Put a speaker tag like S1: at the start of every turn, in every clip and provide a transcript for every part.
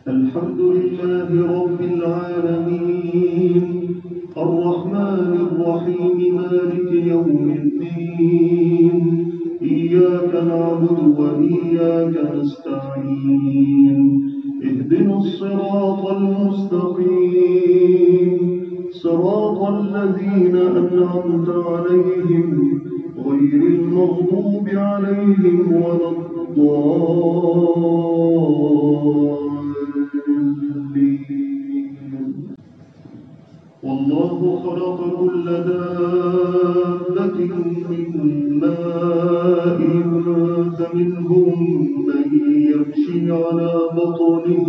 S1: الحمد لله رب العالمين الرحمن الرحيم مالك يوم الدين إياك نعبد وإياك نستعين اهدنا الصراط المستقيم صراط الذين أنعمت عليهم غير المغضوب عليهم ولا الضالين. والله خلق كل دابة من ماء فمنهم من يمشي على بطنه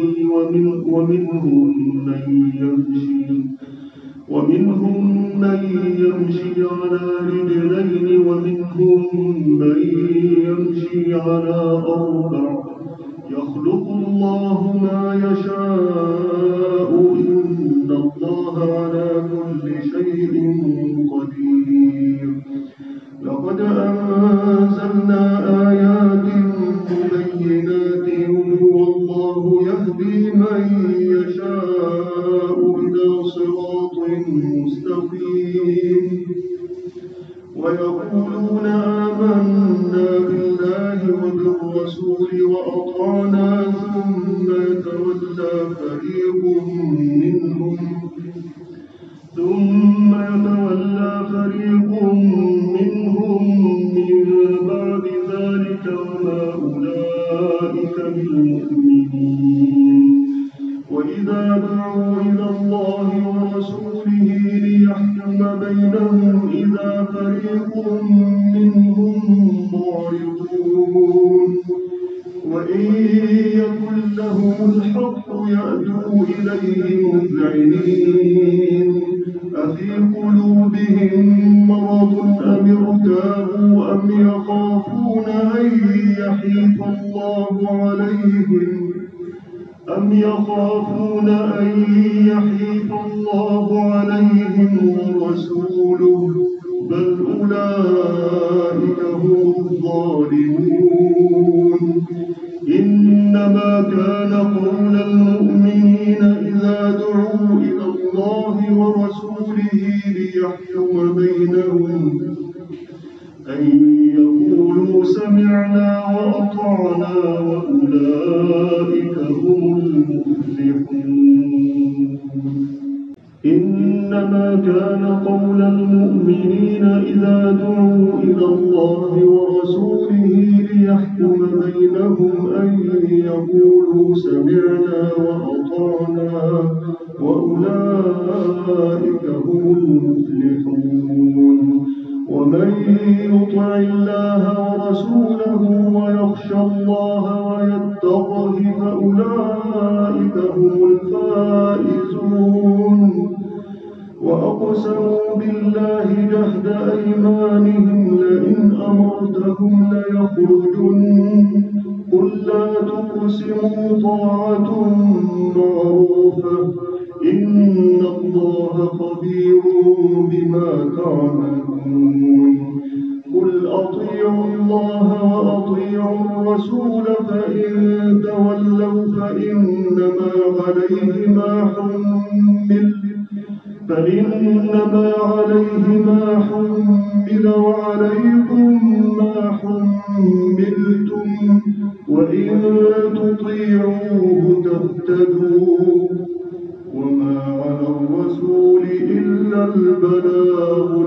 S1: ومنهم من يمشي على رجلين ومنهم من يمشي على أربع يخلق الله ما يشاء إن الله على كل شيء قدير. لقد أنزلنا آيات مبينات والله يهدي من يشاء إلى صراط مستقيم. ويقولون آمنا بالله وبالرسول وأطعنا ثم يتولى فريق منهم من بعد ذلك وما أولئك بالمؤمنين. وإذا دعوا إلى الله ورسوله ليحكم بينهم إذا فريق منهم معرضون. وإن يكن لهم الحق يأتوا إليه مذعنين. أفي قلوبهم مرض أم ارتابوا أم يخافون أن يحيف الله عليهم ورسوله بل أولئك هم الظالمون. إنما كان قول المؤمنين إذا دعوا إلى الله ورسوله ليحكم بينهم أن يقولوا سمعنا وأطعنا وأولئك هم المفلحون. إنما كان قول المؤمنين إذا دعوا إلى الله ورسوله ليحكم بينهم أن يقولوا سمعنا وأطعنا وأولئك هم المفلحون. ومن يطع الله ورسوله ويخشى الله ويتقه فأولئك هم الفائزون. وأقسموا بالله جهد أيمانهم لئن أمرتهم ليخرجن قل لا تقسموا طاعة معروفة إن الله خبير بما تعملون. قل أطيعوا الله وأطيعوا الرسول فإن تولوا فإنما عليه ما حمل وعليكم ما حملتم وإن تطيعوه تهتدوا وما على الرسول إلا البلاغ